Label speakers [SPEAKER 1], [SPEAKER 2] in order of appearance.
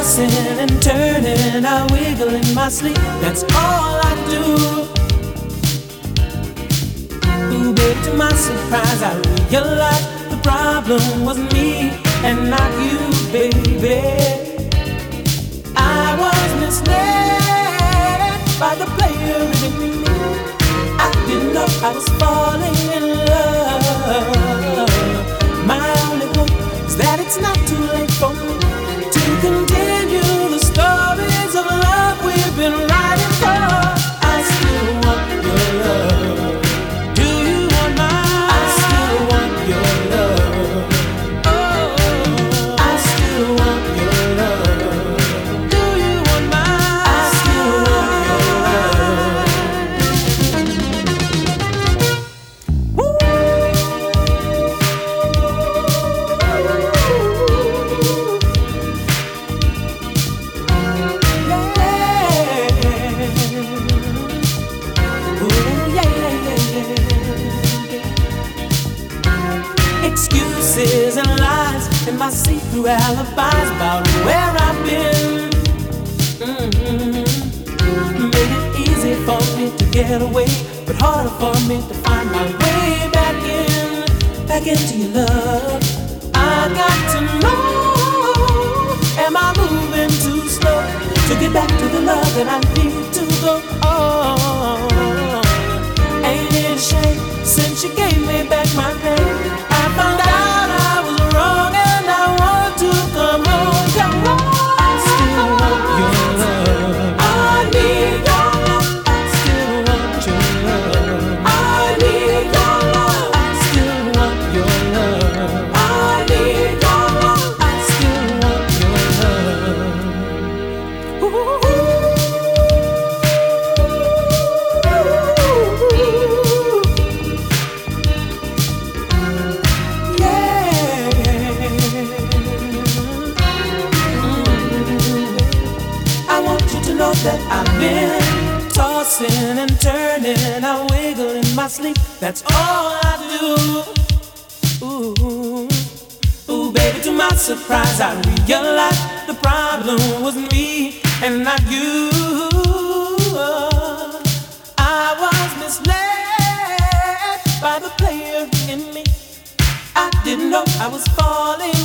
[SPEAKER 1] tossing and turning, I wiggle in my sleep. That's all I do. Ooh, baby, to my surprise, I realized the problem was me and not you, baby. I was misled by the player in me. I didn't know I was falling in love. My only hope is that it's not too late for me to continue the stories of love we've been writing for. I still want your love. Do you want mine? I still want your love. Oh, I still want your love. Do you want mine? I still want your love. Woo! Excuses and lies and my see-through alibis about where I've been. Made it easy for me to get away, but harder for me to find my way back into your love. I got to know, am I moving too slow to get back to the love that I need to go on? Ain't it a shame since you gave me back my name? I found out I was wrong and I want to come home, come home. I still want your love. I need your love. I still want your love. I need your love. I still want your love. I need your love. I still want your love. Ooh. That I've been tossing and turning, I wiggle in my sleep. That's all I do. Ooh, baby, to my surprise, I realized the problem was me and not you. I was misled by the player in me. I didn't know I was falling